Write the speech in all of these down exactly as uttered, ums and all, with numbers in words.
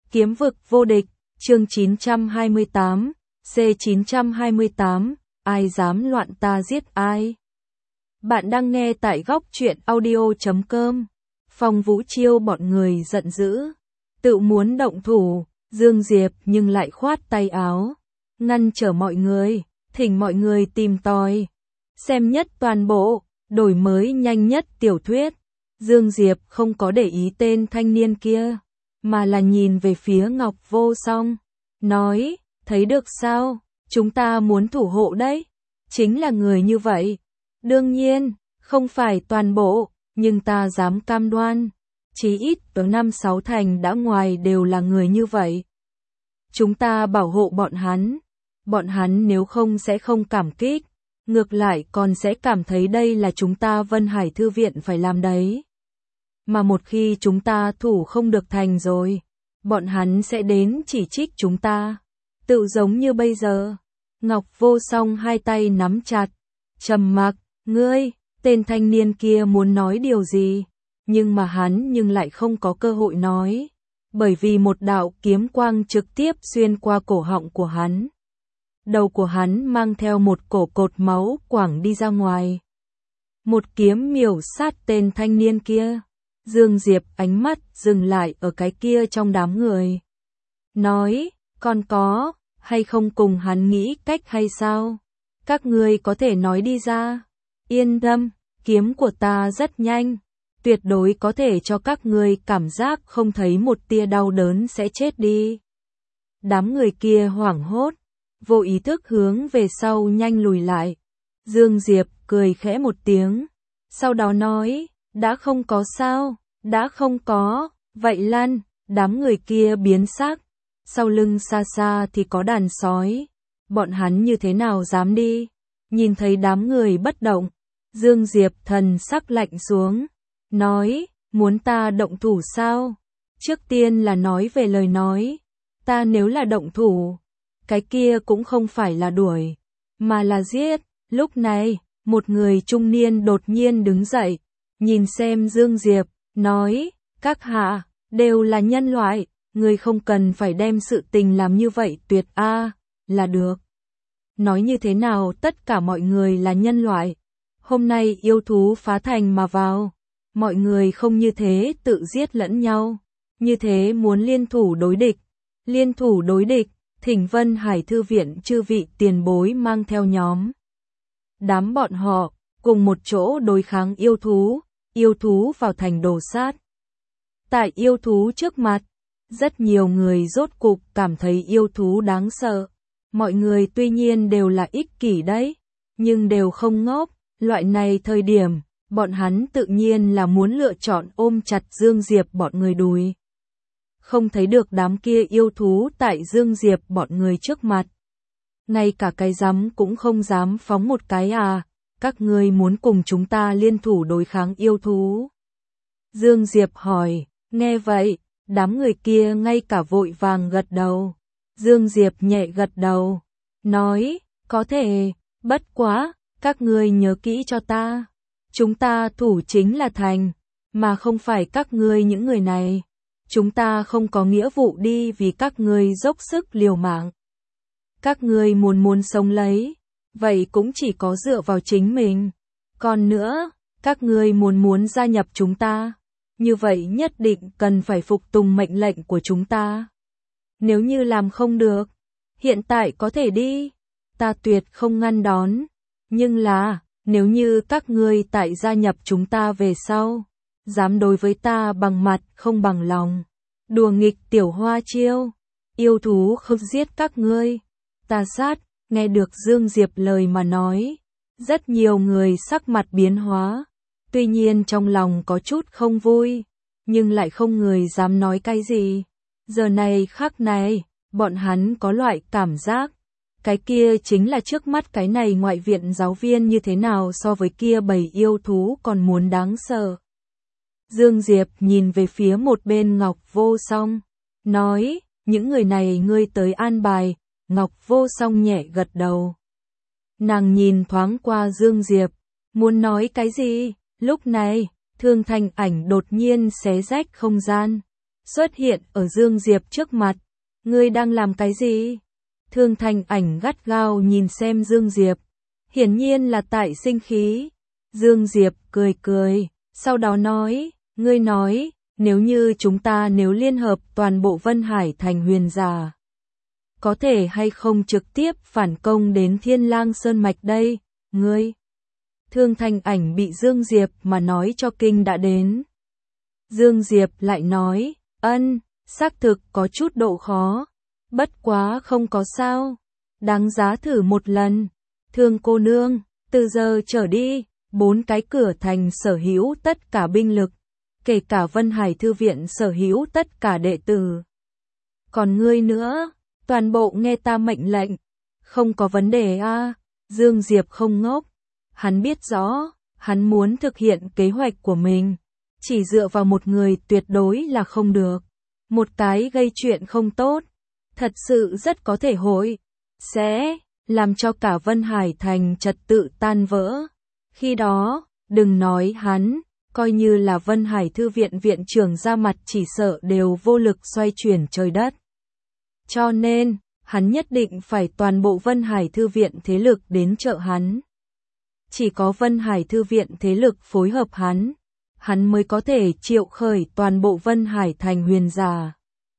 Kiếm vực vô địch, chương chín trăm hai mươi tám, C chín trăm hai mươi tám, ai dám loạn ta giết ai. Bạn đang nghe tại góc truyện audio chấm com. Phong Vũ Chiêu bọn người giận dữ, tự muốn động thủ, Dương Diệp nhưng lại khoát tay áo, ngăn trở mọi người, thỉnh mọi người tìm tòi, xem nhất toàn bộ, đổi mới nhanh nhất tiểu thuyết. Dương Diệp không có để ý tên thanh niên kia, mà là nhìn về phía Ngọc Vô Song, nói, thấy được sao, chúng ta muốn thủ hộ đấy, chính là người như vậy. Đương nhiên, không phải toàn bộ, nhưng ta dám cam đoan, chí ít ở năm sáu thành đã ngoài đều là người như vậy. Chúng ta bảo hộ bọn hắn, bọn hắn nếu không sẽ không cảm kích, ngược lại còn sẽ cảm thấy đây là chúng ta Vân Hải Thư viện phải làm đấy. Mà một khi chúng ta thủ không được thành rồi, bọn hắn sẽ đến chỉ trích chúng ta, tự giống như bây giờ. Ngọc Vô Song hai tay nắm chặt, trầm mặc, ngươi, tên thanh niên kia muốn nói điều gì, nhưng mà hắn nhưng lại không có cơ hội nói, bởi vì một đạo kiếm quang trực tiếp xuyên qua cổ họng của hắn. Đầu của hắn mang theo một cổ cột máu quẳng đi ra ngoài. Một kiếm miểu sát tên thanh niên kia. Dương Diệp ánh mắt dừng lại ở cái kia trong đám người. Nói, còn có, hay không cùng hắn nghĩ cách hay sao? Các ngươi có thể nói đi ra. Yên tâm, kiếm của ta rất nhanh. Tuyệt đối có thể cho các ngươi cảm giác không thấy một tia đau đớn sẽ chết đi. Đám người kia hoảng hốt, vô ý thức hướng về sau nhanh lùi lại. Dương Diệp cười khẽ một tiếng, sau đó nói, đã không có sao, đã không có, vậy lăn. Đám người kia biến sắc, sau lưng xa xa thì có đàn sói, bọn hắn như thế nào dám đi. Nhìn thấy đám người bất động, Dương Diệp thần sắc lạnh xuống, nói, muốn ta động thủ sao? Trước tiên là nói về lời nói, ta nếu là động thủ, cái kia cũng không phải là đuổi, mà là giết. Lúc này, một người trung niên đột nhiên đứng dậy, nhìn xem Dương Diệp, nói, các hạ, đều là nhân loại, người không cần phải đem sự tình làm như vậy tuyệt a, là được. Nói như thế nào tất cả mọi người là nhân loại, hôm nay yêu thú phá thành mà vào, mọi người không như thế tự giết lẫn nhau, như thế muốn liên thủ đối địch, liên thủ đối địch, thỉnh Vân Hải Thư viện chư vị tiền bối mang theo nhóm. Đám bọn họ, cùng một chỗ đối kháng yêu thú, yêu thú vào thành đồ sát. Tại yêu thú trước mặt, rất nhiều người rốt cục cảm thấy yêu thú đáng sợ. Mọi người tuy nhiên đều là ích kỷ đấy, nhưng đều không ngốc, loại này thời điểm, bọn hắn tự nhiên là muốn lựa chọn ôm chặt Dương Diệp bọn người đùi. Không thấy được đám kia yêu thú tại Dương Diệp bọn người trước mặt. Ngay cả cái rắm cũng không dám phóng một cái à, các ngươi muốn cùng chúng ta liên thủ đối kháng yêu thú. Dương Diệp hỏi, nghe vậy, đám người kia ngay cả vội vàng gật đầu. Dương Diệp nhẹ gật đầu, nói, có thể, bất quá, các ngươi nhớ kỹ cho ta. Chúng ta thủ chính là thành, mà không phải các ngươi những người này. Chúng ta không có nghĩa vụ đi vì các ngươi dốc sức liều mạng. Các ngươi muốn muốn sống lấy, vậy cũng chỉ có dựa vào chính mình. Còn nữa, các ngươi muốn muốn gia nhập chúng ta, như vậy nhất định cần phải phục tùng mệnh lệnh của chúng ta. Nếu như làm không được, hiện tại có thể đi, ta tuyệt không ngăn đón. Nhưng là, nếu như các ngươi tại gia nhập chúng ta về sau, dám đối với ta bằng mặt không bằng lòng, đùa nghịch tiểu hoa chiêu, yêu thú không giết các ngươi, ta sát. Nghe được Dương Diệp lời mà nói, rất nhiều người sắc mặt biến hóa, tuy nhiên trong lòng có chút không vui, nhưng lại không người dám nói cái gì. Giờ này khắc này, bọn hắn có loại cảm giác, cái kia chính là trước mắt cái này ngoại viện giáo viên như thế nào so với kia bầy yêu thú còn muốn đáng sợ. Dương Diệp nhìn về phía một bên Ngọc Vô Song, nói, những người này ngươi tới an bài. Ngọc Vô Song nhẹ gật đầu. Nàng nhìn thoáng qua Dương Diệp, muốn nói cái gì, lúc này, Thương Thanh Ảnh đột nhiên xé rách không gian, xuất hiện ở Dương Diệp trước mặt. Ngươi đang làm cái gì? Thương Thanh Ảnh gắt gao nhìn xem Dương Diệp. Hiển nhiên là tại sinh khí. Dương Diệp cười cười, sau đó nói, ngươi nói, nếu như chúng ta nếu liên hợp toàn bộ Vân Hải thành huyền giả, có thể hay không trực tiếp phản công đến Thiên Lang Sơn Mạch đây, ngươi. Thương Thanh Ảnh bị Dương Diệp mà nói cho kinh đã đến. Dương Diệp lại nói, ân, xác thực có chút độ khó, bất quá không có sao, đáng giá thử một lần. Thương cô nương, từ giờ trở đi, bốn cái cửa thành sở hữu tất cả binh lực, kể cả Vân Hải Thư viện sở hữu tất cả đệ tử. Còn ngươi nữa, toàn bộ nghe ta mệnh lệnh, không có vấn đề a. À? Dương Diệp không ngốc, hắn biết rõ, hắn muốn thực hiện kế hoạch của mình, chỉ dựa vào một người tuyệt đối là không được. Một cái gây chuyện không tốt, thật sự rất có thể hội sẽ làm cho cả Vân Hải thành trật tự tan vỡ. Khi đó, đừng nói hắn, coi như là Vân Hải Thư viện viện trưởng ra mặt chỉ sợ đều vô lực xoay chuyển trời đất. Cho nên, hắn nhất định phải toàn bộ Vân Hải Thư viện thế lực đến trợ hắn. Chỉ có Vân Hải Thư viện thế lực phối hợp hắn, hắn mới có thể triệu khởi toàn bộ Vân Hải thành huyền giả.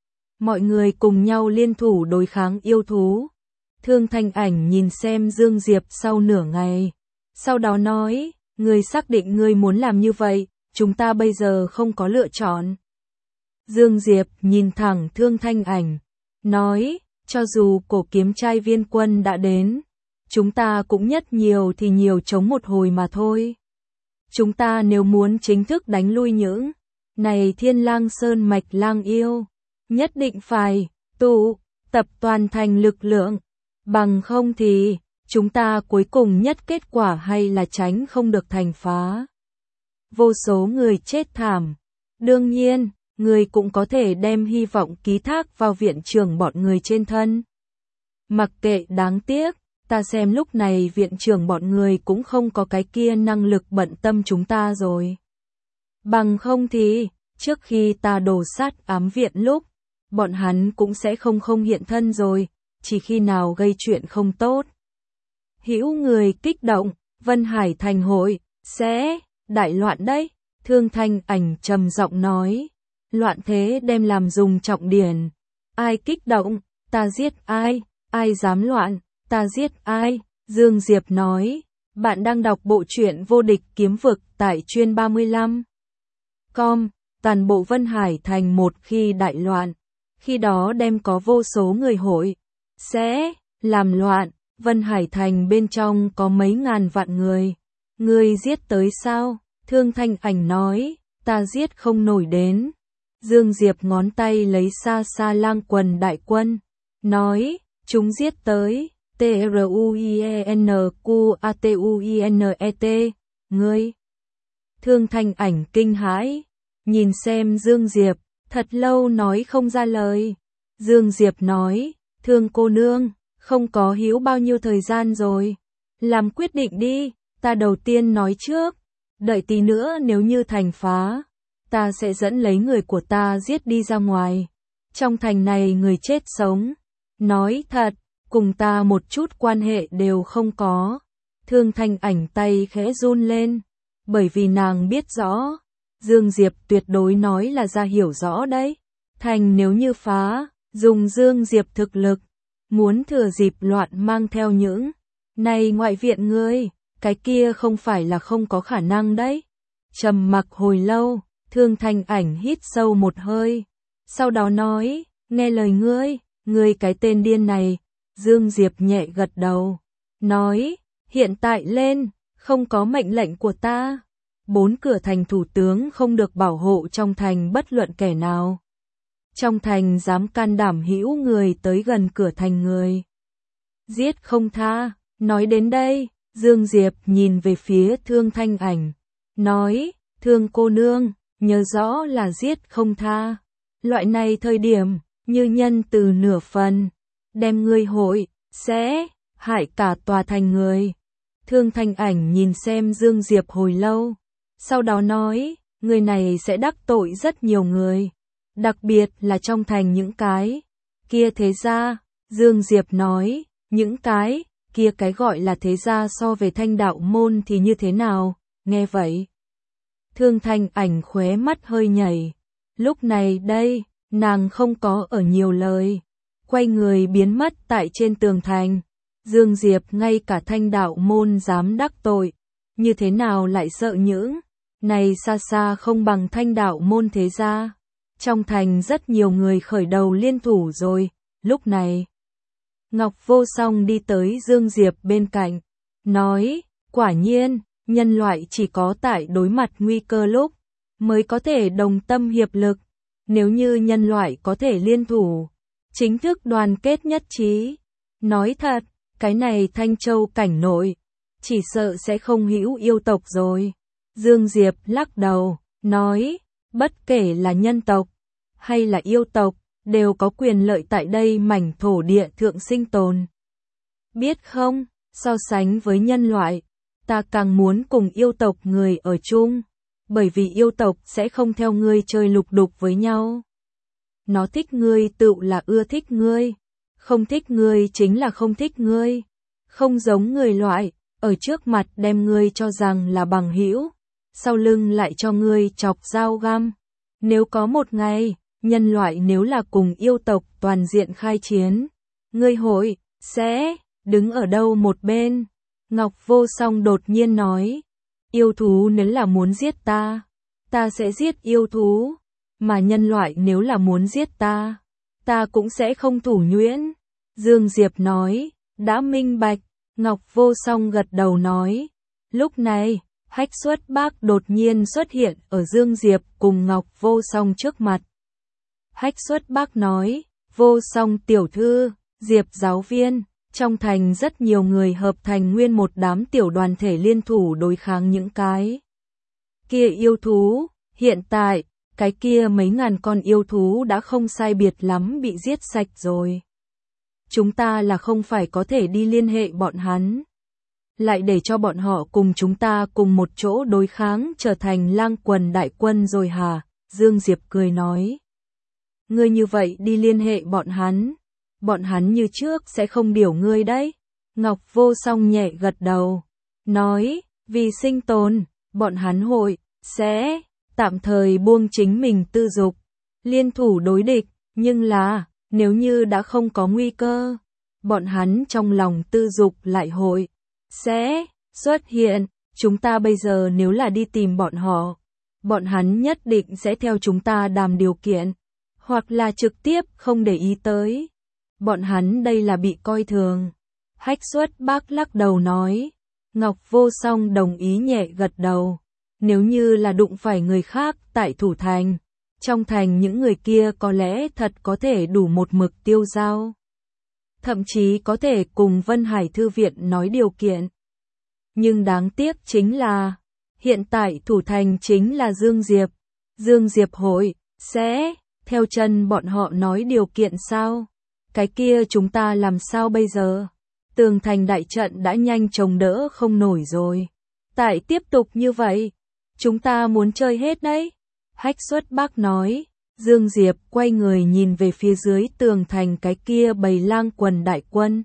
Mọi người cùng nhau liên thủ đối kháng yêu thú. Thương Thanh Ảnh nhìn xem Dương Diệp sau nửa ngày, sau đó nói, ngươi xác định ngươi muốn làm như vậy, chúng ta bây giờ không có lựa chọn. Dương Diệp nhìn thẳng Thương Thanh Ảnh, nói, cho dù cổ kiếm trai viên quân đã đến, chúng ta cũng nhất nhiều thì nhiều chống một hồi mà thôi. Chúng ta nếu muốn chính thức đánh lui những này Thiên Lang Sơn Mạch lang yêu, nhất định phải tụ tập toàn thành lực lượng, bằng không thì chúng ta cuối cùng nhất kết quả hay là tránh không được thành phá. Vô số người chết thảm. Đương nhiên, người cũng có thể đem hy vọng ký thác vào viện trưởng bọn người trên thân. Mặc kệ đáng tiếc, ta xem lúc này viện trưởng bọn người cũng không có cái kia năng lực bận tâm chúng ta rồi. Bằng không thì, trước khi ta đổ sát ám viện lúc, bọn hắn cũng sẽ không không hiện thân rồi, chỉ khi nào gây chuyện không tốt. Hữu người kích động, Vân Hải thành hội, sẽ, đại loạn đấy, Thương Thanh Ảnh trầm giọng nói. Loạn thế đem làm dùng trọng điển. Ai kích động, ta giết ai, ai dám loạn, ta giết ai, Dương Diệp nói. Bạn đang đọc bộ truyện Vô Địch Kiếm Vực tại chuyên ba mươi lăm. Com, toàn bộ Vân Hải thành một khi đại loạn, khi đó đem có vô số người hội, sẽ, làm loạn, Vân Hải thành bên trong có mấy ngàn vạn người. Người giết tới sao? Thương Thanh Ảnh nói, ta giết không nổi đến. Dương Diệp ngón tay lấy xa xa lang quần đại quân, nói, chúng giết tới, T R U I E N Q A T U I N E T, ngươi. Thương Thanh Ảnh kinh hãi, nhìn xem Dương Diệp, thật lâu nói không ra lời. Dương Diệp nói, Thương cô nương, không có hiếu bao nhiêu thời gian rồi, làm quyết định đi, ta đầu tiên nói trước, đợi tí nữa nếu như thành phá, ta sẽ dẫn lấy người của ta giết đi ra ngoài. Trong thành này người chết sống, nói thật, cùng ta một chút quan hệ đều không có. Thương Thanh Ảnh tay khẽ run lên, bởi vì nàng biết rõ, Dương Diệp tuyệt đối nói là ra hiểu rõ đấy. Thành nếu như phá, dùng Dương Diệp thực lực, muốn thừa dịp loạn mang theo những này ngoại viện ngươi, cái kia không phải là không có khả năng đấy. Trầm mặc hồi lâu, Thương Thanh Ảnh hít sâu một hơi, sau đó nói, nghe lời ngươi, ngươi cái tên điên này. Dương Diệp nhẹ gật đầu, nói, hiện tại lên, không có mệnh lệnh của ta, bốn cửa thành thủ tướng không được bảo hộ trong thành bất luận kẻ nào. Trong thành dám can đảm hữu người tới gần cửa thành người, giết không tha. Nói đến đây, Dương Diệp nhìn về phía Thương Thanh Ảnh, nói, Thương cô nương, nhớ rõ là giết không tha. Loại này thời điểm, như nhân từ nửa phần, đem ngươi hội, sẽ, hại cả tòa thành người. Thương Thanh Ảnh nhìn xem Dương Diệp hồi lâu, sau đó nói, người này sẽ đắc tội rất nhiều người. đặc biệt là trong thành những cái kia thế gia. Dương Diệp nói, những cái kia cái gọi là thế gia so về Thanh đạo môn thì như thế nào? Nghe vậy, Thương Thanh Ảnh khóe mắt hơi nhảy. Lúc này đây, nàng không có ở nhiều lời, quay người biến mất tại trên tường thành. Dương Diệp ngay cả Thanh đạo môn dám đắc tội, như thế nào lại sợ những này xa xa không bằng Thanh đạo môn thế gia. Trong thành rất nhiều người khởi đầu liên thủ rồi. Lúc này, Ngọc Vô Song đi tới Dương Diệp bên cạnh, nói, quả nhiên, nhân loại chỉ có tại đối mặt nguy cơ lúc mới có thể đồng tâm hiệp lực. Nếu như nhân loại có thể liên thủ, chính thức đoàn kết nhất trí, nói thật, cái này Thanh Châu cảnh nội, chỉ sợ sẽ không hữu yêu tộc rồi. Dương Diệp lắc đầu, nói, bất kể là nhân tộc hay là yêu tộc, đều có quyền lợi tại đây mảnh thổ địa thượng sinh tồn. Biết không, so sánh với nhân loại, ta càng muốn cùng yêu tộc người ở chung, bởi vì yêu tộc sẽ không theo ngươi chơi lục đục với nhau. Nó thích ngươi tự là ưa thích ngươi, không thích ngươi chính là không thích ngươi, không giống người loại, ở trước mặt đem ngươi cho rằng là bằng hữu, sau lưng lại cho ngươi chọc dao găm. Nếu có một ngày, nhân loại nếu là cùng yêu tộc toàn diện khai chiến, ngươi hội, sẽ, đứng ở đâu một bên? Ngọc Vô Song đột nhiên nói, yêu thú nếu là muốn giết ta, ta sẽ giết yêu thú, mà nhân loại nếu là muốn giết ta, ta cũng sẽ không thủ nhuyễn. Dương Diệp nói, đã minh bạch. Ngọc Vô Song gật đầu nói, lúc này, Hách Xuất Bác đột nhiên xuất hiện ở Dương Diệp cùng Ngọc Vô Song trước mặt. Hách Xuất Bác nói, Vô Song tiểu thư, Diệp giáo viên, trong thành rất nhiều người hợp thành nguyên một đám tiểu đoàn thể liên thủ đối kháng những cái kia yêu thú. Hiện tại, cái kia mấy ngàn con yêu thú đã không sai biệt lắm bị giết sạch rồi. Chúng ta là không phải có thể đi liên hệ bọn hắn, lại để cho bọn họ cùng chúng ta cùng một chỗ đối kháng trở thành lang quần đại quân rồi hả? Dương Diệp cười nói. Ngươi như vậy đi liên hệ bọn hắn, bọn hắn như trước sẽ không điều ngươi đấy. Ngọc Vô Song nhẹ gật đầu, nói, vì sinh tồn, bọn hắn hội, sẽ, tạm thời buông chính mình tư dục, liên thủ đối địch, nhưng là, nếu như đã không có nguy cơ, bọn hắn trong lòng tư dục lại hội, sẽ, xuất hiện. Chúng ta bây giờ nếu là đi tìm bọn họ, bọn hắn nhất định sẽ theo chúng ta đàm điều kiện, hoặc là trực tiếp không để ý tới. Bọn hắn đây là bị coi thường. Hách Xuất Bác lắc đầu nói. Ngọc Vô Song đồng ý nhẹ gật đầu. Nếu như là đụng phải người khác tại thủ thành, trong thành những người kia có lẽ thật có thể đủ một mực tiêu dao. Thậm chí có thể cùng Vân Hải Thư viện nói điều kiện. Nhưng đáng tiếc chính là, hiện tại thủ thành chính là Dương Diệp. Dương Diệp hội, sẽ, theo chân bọn họ nói điều kiện sao? Cái kia chúng ta làm sao bây giờ? Tường thành đại trận đã nhanh chống đỡ không nổi rồi. Tại tiếp tục như vậy, chúng ta muốn chơi hết đấy. Hách Xuất Bác nói. Dương Diệp quay người nhìn về phía dưới tường thành cái kia bầy lang quần đại quân.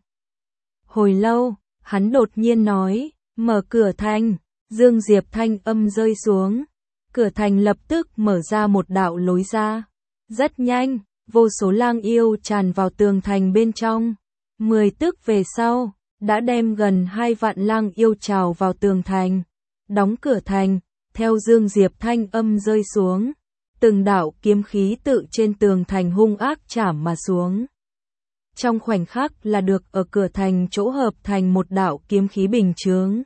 Hồi lâu, hắn đột nhiên nói, mở cửa thành. Dương Diệp thanh âm rơi xuống. Cửa thành lập tức mở ra một đạo lối ra. Rất nhanh, vô số lang yêu tràn vào tường thành bên trong. Mười tức về sau, đã đem gần hai vạn lang yêu trào vào tường thành. Đóng cửa thành, theo Dương Diệp thanh âm rơi xuống. Từng đạo kiếm khí tự trên tường thành hung ác chảm mà xuống. Trong khoảnh khắc là được ở cửa thành chỗ hợp thành một đạo kiếm khí bình chướng.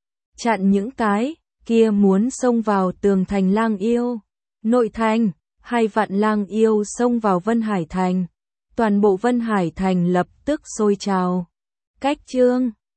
Chặn những cái kia muốn xông vào tường thành lang yêu. Nội thành, hai vạn lang yêu xông vào Vân Hải Thành. Toàn bộ Vân Hải Thành lập tức sôi trào. Cách chương